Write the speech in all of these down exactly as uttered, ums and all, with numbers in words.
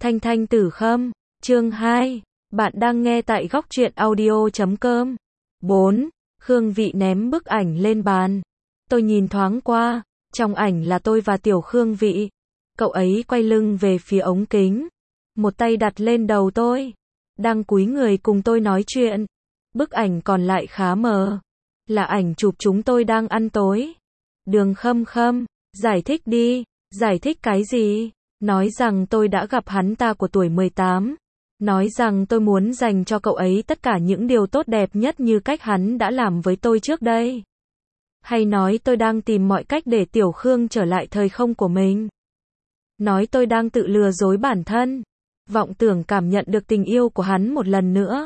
Thanh Thanh Tử Khâm, chương hai, bạn đang nghe tại góc truyện audio chấm com. bốn. Khương Vị ném bức ảnh lên bàn. Tôi nhìn thoáng qua, trong ảnh là tôi và Tiểu Khương Vị. Cậu ấy quay lưng về phía ống kính, một tay đặt lên đầu tôi, đang cúi người cùng tôi nói chuyện. Bức ảnh còn lại khá mờ, là ảnh chụp chúng tôi đang ăn tối. Đường Khâm Khâm, giải thích đi, giải thích cái gì? Nói rằng tôi đã gặp hắn ta của tuổi mười tám. Nói rằng tôi muốn dành cho cậu ấy tất cả những điều tốt đẹp nhất như cách hắn đã làm với tôi trước đây. Hay nói tôi đang tìm mọi cách để Tiểu Khương trở lại thời không của mình. Nói tôi đang tự lừa dối bản thân, vọng tưởng cảm nhận được tình yêu của hắn một lần nữa.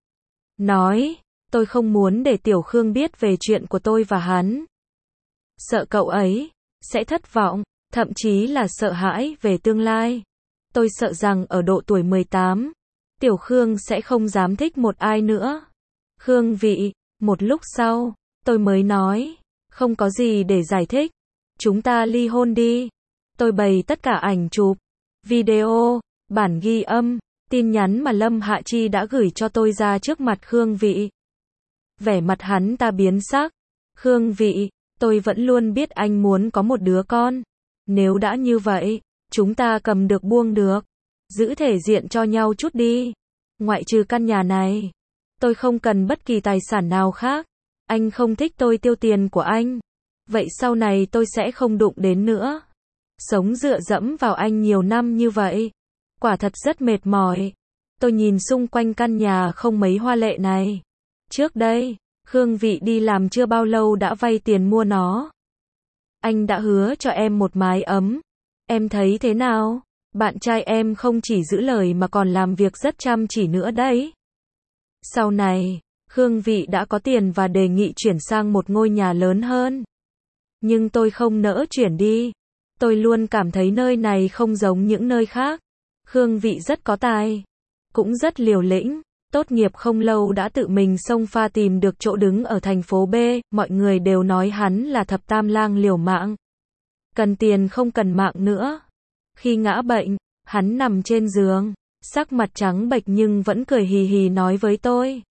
Nói, tôi không muốn để Tiểu Khương biết về chuyện của tôi và hắn. Sợ cậu ấy sẽ thất vọng, thậm chí là sợ hãi về tương lai. Tôi sợ rằng ở độ tuổi mười tám, Tiểu Khương sẽ không dám thích một ai nữa. Khương Vị, một lúc sau, tôi mới nói, không có gì để giải thích. Chúng ta ly hôn đi. Tôi bày tất cả ảnh chụp, video, bản ghi âm, tin nhắn mà Lâm Hạ Chi đã gửi cho tôi ra trước mặt Khương Vị. Vẻ mặt hắn ta biến sắc. Khương Vị, tôi vẫn luôn biết anh muốn có một đứa con. Nếu đã như vậy, chúng ta cầm được buông được. Giữ thể diện cho nhau chút đi. Ngoại trừ căn nhà này, tôi không cần bất kỳ tài sản nào khác. Anh không thích tôi tiêu tiền của anh, vậy sau này tôi sẽ không đụng đến nữa. Sống dựa dẫm vào anh nhiều năm như vậy, quả thật rất mệt mỏi. Tôi nhìn xung quanh căn nhà không mấy hoa lệ này. Trước đây, Khương Vị đi làm chưa bao lâu đã vay tiền mua nó. Anh đã hứa cho em một mái ấm. Em thấy thế nào? Bạn trai em không chỉ giữ lời mà còn làm việc rất chăm chỉ nữa đấy. Sau này, Khương Vị đã có tiền và đề nghị chuyển sang một ngôi nhà lớn hơn. Nhưng tôi không nỡ chuyển đi. Tôi luôn cảm thấy nơi này không giống những nơi khác. Khương Vị rất có tài, cũng rất liều lĩnh. Tốt nghiệp không lâu đã tự mình xông pha tìm được chỗ đứng ở thành phố B. Mọi người đều nói hắn là thập tam lang liều mạng. Cần tiền không cần mạng nữa. Khi ngã bệnh, hắn nằm trên giường, sắc mặt trắng bệch nhưng vẫn cười hì hì nói với tôi.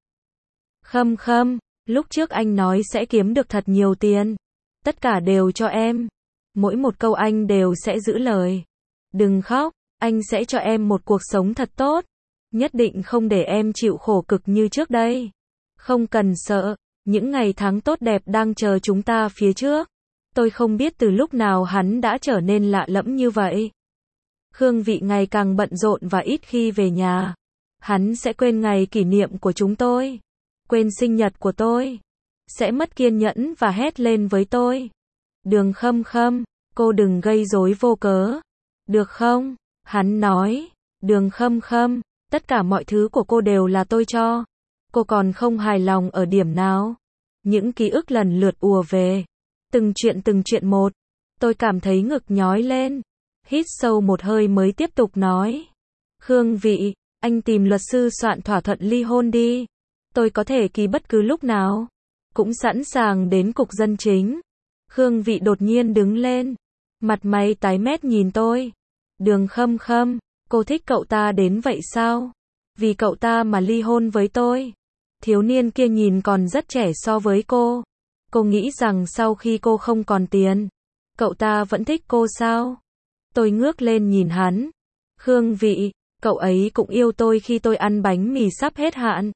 Khâm Khâm, lúc trước anh nói sẽ kiếm được thật nhiều tiền. Tất cả đều cho em. Mỗi một câu anh đều sẽ giữ lời. Đừng khóc, anh sẽ cho em một cuộc sống thật tốt. Nhất định không để em chịu khổ cực như trước đây. Không cần sợ, những ngày tháng tốt đẹp đang chờ chúng ta phía trước. Tôi không biết từ lúc nào hắn đã trở nên lạ lẫm như vậy. Khương Vị ngày càng bận rộn và ít khi về nhà. Hắn sẽ quên ngày kỷ niệm của chúng tôi, quên sinh nhật của tôi, sẽ mất kiên nhẫn và hét lên với tôi. Đường Khâm Khâm, cô đừng gây rối vô cớ. Được không? Hắn nói. Đường Khâm Khâm, tất cả mọi thứ của cô đều là tôi cho. Cô còn không hài lòng ở điểm nào? Những ký ức lần lượt ùa về. Từng chuyện từng chuyện một. Tôi cảm thấy ngực nhói lên. Hít sâu một hơi mới tiếp tục nói. Khương Vị, anh tìm luật sư soạn thỏa thuận ly hôn đi. Tôi có thể ký bất cứ lúc nào. Cũng sẵn sàng đến cục dân chính. Khương Vị đột nhiên đứng lên. Mặt mày tái mét nhìn tôi. Đường Khâm Khâm, cô thích cậu ta đến vậy sao? Vì cậu ta mà ly hôn với tôi. Thiếu niên kia nhìn còn rất trẻ so với cô. Cô nghĩ rằng sau khi cô không còn tiền, cậu ta vẫn thích cô sao? Tôi ngước lên nhìn hắn. Khương Vị, cậu ấy cũng yêu tôi khi tôi ăn bánh mì sắp hết hạn.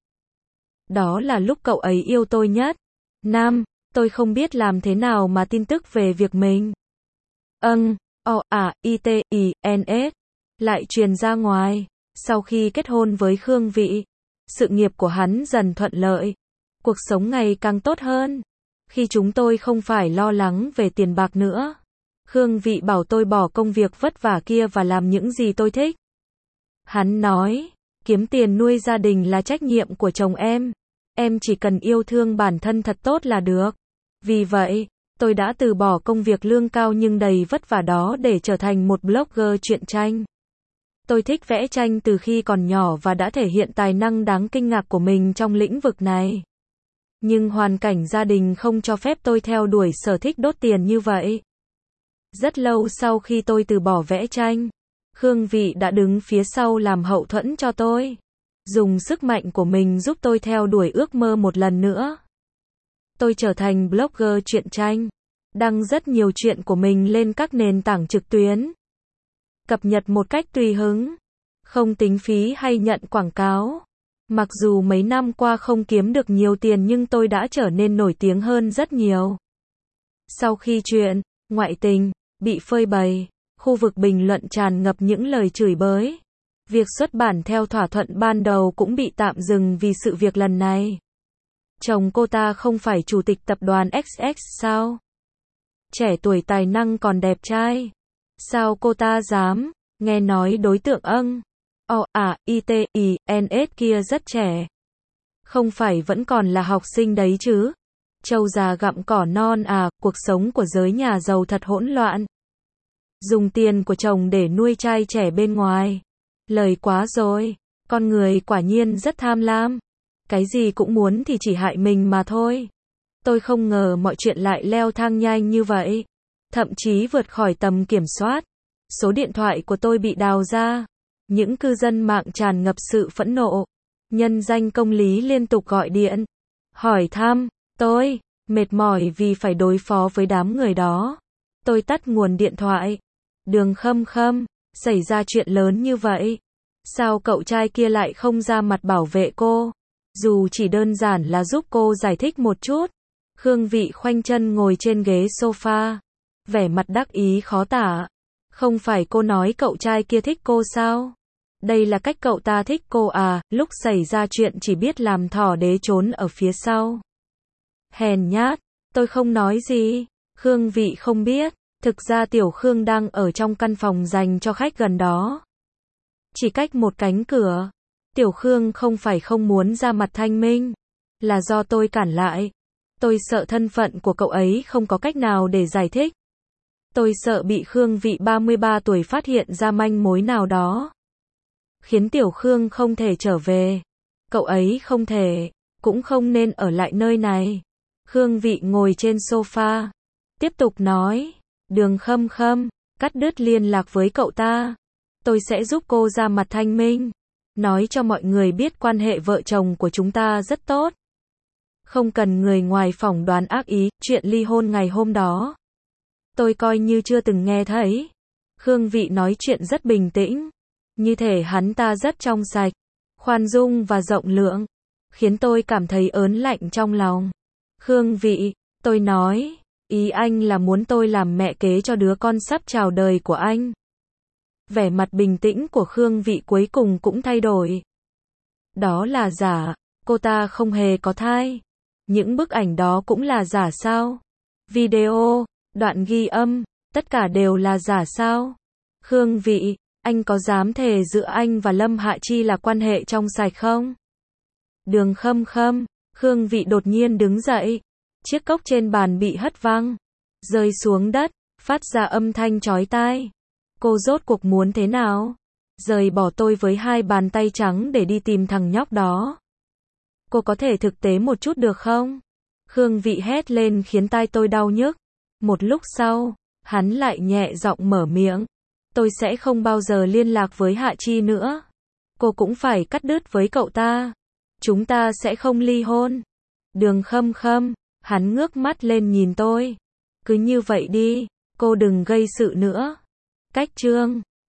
Đó là lúc cậu ấy yêu tôi nhất. Nam, tôi không biết làm thế nào mà tin tức về việc mình. Âng, o, à, i, t, i, n, s. Lại truyền ra ngoài. Sau khi kết hôn với Khương Vị, sự nghiệp của hắn dần thuận lợi. Cuộc sống ngày càng tốt hơn. Khi chúng tôi không phải lo lắng về tiền bạc nữa. Khương Vị bảo tôi bỏ công việc vất vả kia và làm những gì tôi thích. Hắn nói, kiếm tiền nuôi gia đình là trách nhiệm của chồng em. Em chỉ cần yêu thương bản thân thật tốt là được. Vì vậy, tôi đã từ bỏ công việc lương cao nhưng đầy vất vả đó để trở thành một blogger truyện tranh. Tôi thích vẽ tranh từ khi còn nhỏ và đã thể hiện tài năng đáng kinh ngạc của mình trong lĩnh vực này. Nhưng hoàn cảnh gia đình không cho phép tôi theo đuổi sở thích đốt tiền như vậy. Rất lâu sau khi tôi từ bỏ vẽ tranh, Khương Vị đã đứng phía sau làm hậu thuẫn cho tôi, dùng sức mạnh của mình giúp tôi theo đuổi ước mơ một lần nữa. Tôi trở thành blogger truyện tranh, đăng rất nhiều chuyện của mình lên các nền tảng trực tuyến, cập nhật một cách tùy hứng, không tính phí hay nhận quảng cáo. Mặc dù mấy năm qua không kiếm được nhiều tiền nhưng tôi đã trở nên nổi tiếng hơn rất nhiều. Sau khi chuyện ngoại tình bị phơi bày, khu vực bình luận tràn ngập những lời chửi bới. Việc xuất bản theo thỏa thuận ban đầu cũng bị tạm dừng vì sự việc lần này. Chồng cô ta không phải chủ tịch tập đoàn ích ích sao? Trẻ tuổi tài năng còn đẹp trai. Sao cô ta dám? Nghe nói đối tượng âng. Ồ à, i tê i en ét kia rất trẻ. Không phải vẫn còn là học sinh đấy chứ? Trâu già gặm cỏ non à, cuộc sống của giới nhà giàu thật hỗn loạn. Dùng tiền của chồng để nuôi trai trẻ bên ngoài. Lời quá rồi, con người quả nhiên rất tham lam. Cái gì cũng muốn thì chỉ hại mình mà thôi. Tôi không ngờ mọi chuyện lại leo thang nhanh như vậy. Thậm chí vượt khỏi tầm kiểm soát. Số điện thoại của tôi bị đào ra. Những cư dân mạng tràn ngập sự phẫn nộ. Nhân danh công lý liên tục gọi điện. Hỏi thăm, tôi, mệt mỏi vì phải đối phó với đám người đó. Tôi tắt nguồn điện thoại. Đường Khâm Khâm, xảy ra chuyện lớn như vậy. Sao cậu trai kia lại không ra mặt bảo vệ cô? Dù chỉ đơn giản là giúp cô giải thích một chút. Khương Vị khoanh chân ngồi trên ghế sofa. Vẻ mặt đắc ý khó tả. Không phải cô nói cậu trai kia thích cô sao? Đây là cách cậu ta thích cô à, lúc xảy ra chuyện chỉ biết làm thỏ đế trốn ở phía sau. Hèn nhát, tôi không nói gì. Khương Vị không biết. Thực ra Tiểu Khương đang ở trong căn phòng dành cho khách gần đó. Chỉ cách một cánh cửa. Tiểu Khương không phải không muốn ra mặt thanh minh. Là do tôi cản lại. Tôi sợ thân phận của cậu ấy không có cách nào để giải thích. Tôi sợ bị Khương Vị ba mươi ba tuổi phát hiện ra manh mối nào đó. Khiến Tiểu Khương không thể trở về. Cậu ấy không thể, cũng không nên ở lại nơi này. Khương Vị ngồi trên sofa. Tiếp tục nói. Đường Khâm Khâm, cắt đứt liên lạc với cậu ta. Tôi sẽ giúp cô ra mặt thanh minh. Nói cho mọi người biết quan hệ vợ chồng của chúng ta rất tốt. Không cần người ngoài phỏng đoán ác ý, chuyện ly hôn ngày hôm đó. Tôi coi như chưa từng nghe thấy. Khương Vị nói chuyện rất bình tĩnh. Như thể hắn ta rất trong sạch, khoan dung và rộng lượng. Khiến tôi cảm thấy ớn lạnh trong lòng. Khương Vị, tôi nói, ý anh là muốn tôi làm mẹ kế cho đứa con sắp chào đời của anh. Vẻ mặt bình tĩnh của Khương Vị cuối cùng cũng thay đổi. Đó là giả, cô ta không hề có thai. Những bức ảnh đó cũng là giả sao? Video, đoạn ghi âm, tất cả đều là giả sao? Khương Vị, anh có dám thề giữa anh và Lâm Hạ Chi là quan hệ trong sạch không? Đường Khâm Khâm, Khương Vị đột nhiên đứng dậy. Chiếc cốc trên bàn bị hất văng, rơi xuống đất, phát ra âm thanh chói tai. Cô rốt cuộc muốn thế nào? Rời bỏ tôi với hai bàn tay trắng để đi tìm thằng nhóc đó. Cô có thể thực tế một chút được không? Khương Vị hét lên khiến tai tôi đau nhức. Một lúc sau, hắn lại nhẹ giọng mở miệng. Tôi sẽ không bao giờ liên lạc với Hạ Chi nữa. Cô cũng phải cắt đứt với cậu ta. Chúng ta sẽ không ly hôn. Đường Khâm Khâm, hắn ngước mắt lên nhìn tôi. Cứ như vậy đi, cô đừng gây sự nữa. Cách chương